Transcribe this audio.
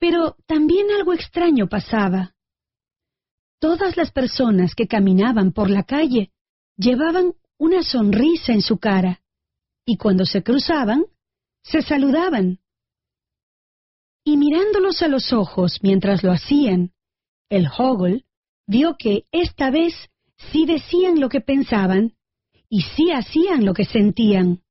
Pero también algo extraño pasaba. Todas las personas que caminaban por la calle llevaban una sonrisa en su cara, y cuando se cruzaban, se saludaban. Y mirándolos a los ojos mientras lo hacían, el Hoggle vio que esta vez sí decían lo que pensaban y sí hacían lo que sentían.